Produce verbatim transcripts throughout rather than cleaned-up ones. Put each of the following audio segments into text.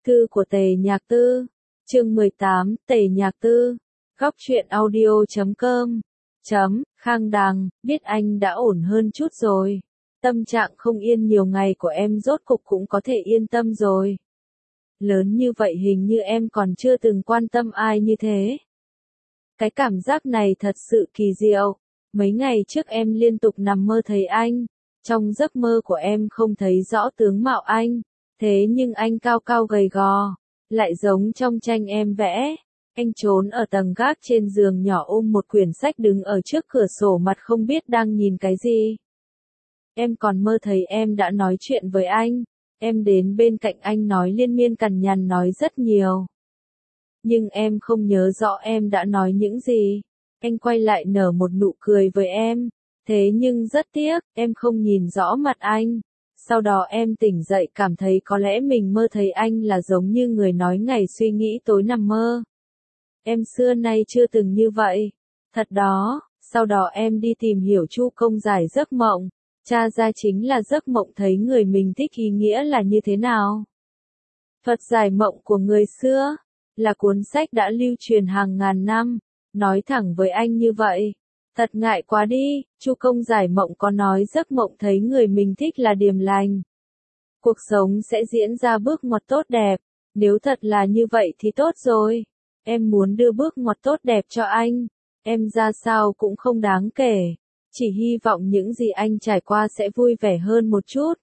Thư của Tề Nhạc Tư, chương mười tám, Tề Nhạc Tư, góc truyện audio chấm com, chấm, Khang Đằng, biết anh đã ổn hơn chút rồi. Tâm trạng không yên nhiều ngày của em rốt cục cũng có thể yên tâm rồi. Lớn như vậy hình như em còn chưa từng quan tâm ai như thế. Cái cảm giác này thật sự kỳ diệu. Mấy ngày trước em liên tục nằm mơ thấy anh. Trong giấc mơ của em không thấy rõ tướng mạo anh. Thế nhưng anh cao cao gầy gò. Lại giống trong tranh em vẽ. Anh trốn ở tầng gác trên giường nhỏ ôm một quyển sách đứng ở trước cửa sổ mặt không biết đang nhìn cái gì. Em còn mơ thấy em đã nói chuyện với anh. Em đến bên cạnh anh nói liên miên cằn nhằn nói rất nhiều. Nhưng em không nhớ rõ em đã nói những gì. Anh quay lại nở một nụ cười với em. Thế nhưng rất tiếc, em không nhìn rõ mặt anh. Sau đó em tỉnh dậy cảm thấy có lẽ mình mơ thấy anh là giống như người nói ngày suy nghĩ tối nằm mơ. Em xưa nay chưa từng như vậy. Thật đó, sau đó em đi tìm hiểu chu công giải giấc mộng. Tra ra chính là giấc mộng thấy người mình thích ý nghĩa là như thế nào. Thuật giải mộng của người xưa là cuốn sách đã lưu truyền hàng ngàn năm. Nói thẳng với anh như vậy. Thật ngại quá đi, chu công giải mộng có nói giấc mộng thấy người mình thích là điềm lành. Cuộc sống sẽ diễn ra bước ngoặt tốt đẹp. Nếu thật là như vậy thì tốt rồi. Em muốn đưa bước ngoặt tốt đẹp cho anh. Em ra sao cũng không đáng kể. Chỉ hy vọng những gì anh trải qua sẽ vui vẻ hơn một chút.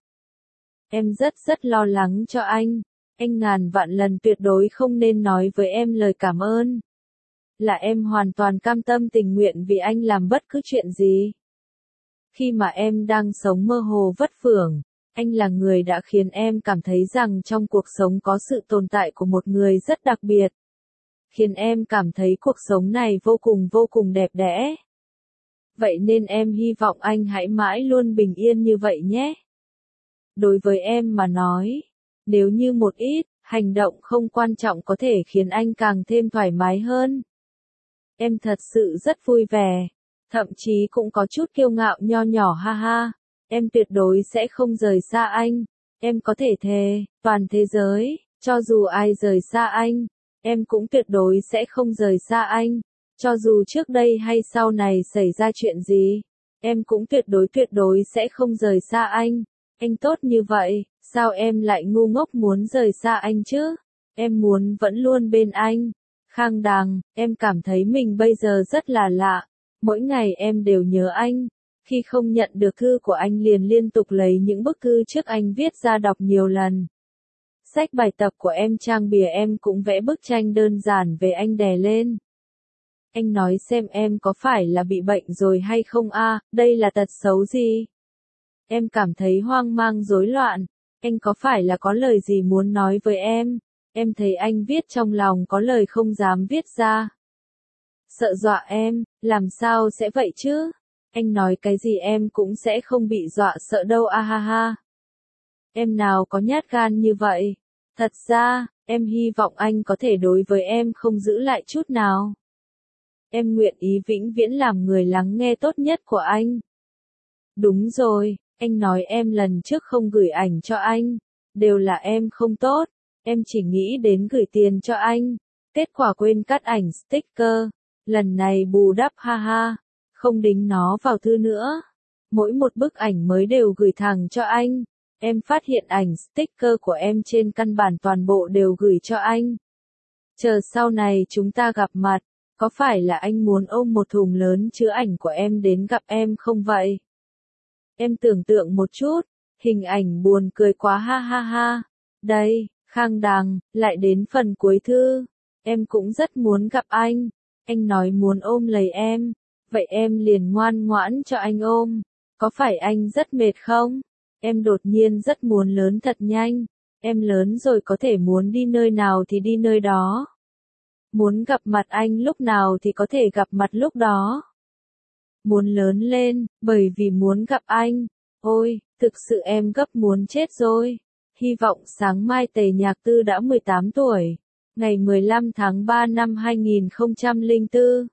Em rất rất lo lắng cho anh. Anh ngàn vạn lần tuyệt đối không nên nói với em lời cảm ơn. Là em hoàn toàn cam tâm tình nguyện vì anh làm bất cứ chuyện gì. Khi mà em đang sống mơ hồ vất vưởng, anh là người đã khiến em cảm thấy rằng trong cuộc sống có sự tồn tại của một người rất đặc biệt. Khiến em cảm thấy cuộc sống này vô cùng vô cùng đẹp đẽ. Vậy nên em hy vọng anh hãy mãi luôn bình yên như vậy nhé. Đối với em mà nói, nếu như một ít, hành động không quan trọng có thể khiến anh càng thêm thoải mái hơn. Em thật sự rất vui vẻ, thậm chí cũng có chút kiêu ngạo nho nhỏ ha ha. Em tuyệt đối sẽ không rời xa anh. Em có thể thề, toàn thế giới, cho dù ai rời xa anh, em cũng tuyệt đối sẽ không rời xa anh. Cho dù trước đây hay sau này xảy ra chuyện gì, em cũng tuyệt đối tuyệt đối sẽ không rời xa anh. Anh tốt như vậy, sao em lại ngu ngốc muốn rời xa anh chứ? Em muốn vẫn luôn bên anh. Khang Đằng, em cảm thấy mình bây giờ rất là lạ. Mỗi ngày em đều nhớ anh. Khi không nhận được thư của anh liền liên tục lấy những bức thư trước anh viết ra đọc nhiều lần. Sách bài tập của em trang bìa em cũng vẽ bức tranh đơn giản về anh đè lên. Anh nói xem em có phải là bị bệnh rồi hay không a? À, đây là tật xấu gì? Em cảm thấy hoang mang rối loạn. Anh có phải là có lời gì muốn nói với em? Em thấy anh viết trong lòng có lời không dám viết ra. Sợ dọa em, làm sao sẽ vậy chứ? Anh nói cái gì em cũng sẽ không bị dọa sợ đâu a ha ha. Em nào có nhát gan như vậy? Thật ra, em hy vọng anh có thể đối với em không giữ lại chút nào. Em nguyện ý vĩnh viễn làm người lắng nghe tốt nhất của anh. Đúng rồi, anh nói em lần trước không gửi ảnh cho anh. Đều là em không tốt. Em chỉ nghĩ đến gửi tiền cho anh. Kết quả quên cắt ảnh sticker. Lần này bù đắp ha ha. Không đính nó vào thư nữa. Mỗi một bức ảnh mới đều gửi thẳng cho anh. Em phát hiện ảnh sticker của em trên căn bản toàn bộ đều gửi cho anh. Chờ sau này chúng ta gặp mặt. Có phải là anh muốn ôm một thùng lớn chứa ảnh của em đến gặp em không vậy? Em tưởng tượng một chút. Hình ảnh buồn cười quá ha ha ha. Đây, Khang Đằng, lại đến phần cuối thư. Em cũng rất muốn gặp anh. Anh nói muốn ôm lấy em. Vậy em liền ngoan ngoãn cho anh ôm. Có phải anh rất mệt không? Em đột nhiên rất muốn lớn thật nhanh. Em lớn rồi có thể muốn đi nơi nào thì đi nơi đó. Muốn gặp mặt anh lúc nào thì có thể gặp mặt lúc đó. Muốn lớn lên, bởi vì muốn gặp anh. Ôi, thực sự em gấp muốn chết rồi. Hy vọng sáng mai Tề Nhạc Tư đã mười tám tuổi. Ngày mười lăm tháng ba năm hai nghìn không trăm lẻ bốn.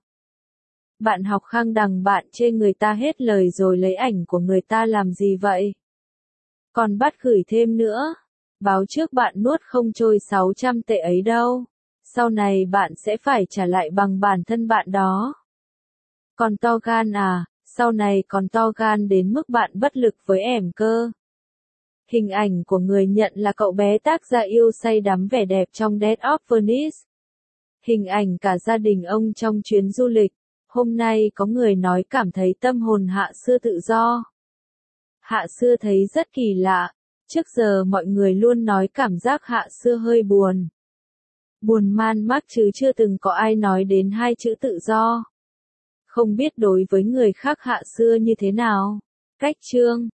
Bạn học Khang Đằng bạn chê người ta hết lời rồi lấy ảnh của người ta làm gì vậy? Còn bắt gửi thêm nữa. Báo trước bạn nuốt không trôi sáu trăm tệ ấy đâu. Sau này bạn sẽ phải trả lại bằng bản thân bạn đó. Còn to gan à, sau này còn to gan đến mức bạn bất lực với ẻm cơ. Hình ảnh của người nhận là cậu bé tác gia yêu say đắm vẻ đẹp trong Death of Venice. Hình ảnh cả gia đình ông trong chuyến du lịch. Hôm nay có người nói cảm thấy tâm hồn Hạ Xưa tự do. Hạ Xưa thấy rất kỳ lạ. Trước giờ mọi người luôn nói cảm giác Hạ Xưa hơi buồn. Buồn man mác chứ chưa từng có ai nói đến hai chữ tự do. Không biết đối với người khác Hạ Xưa như thế nào. Cách chương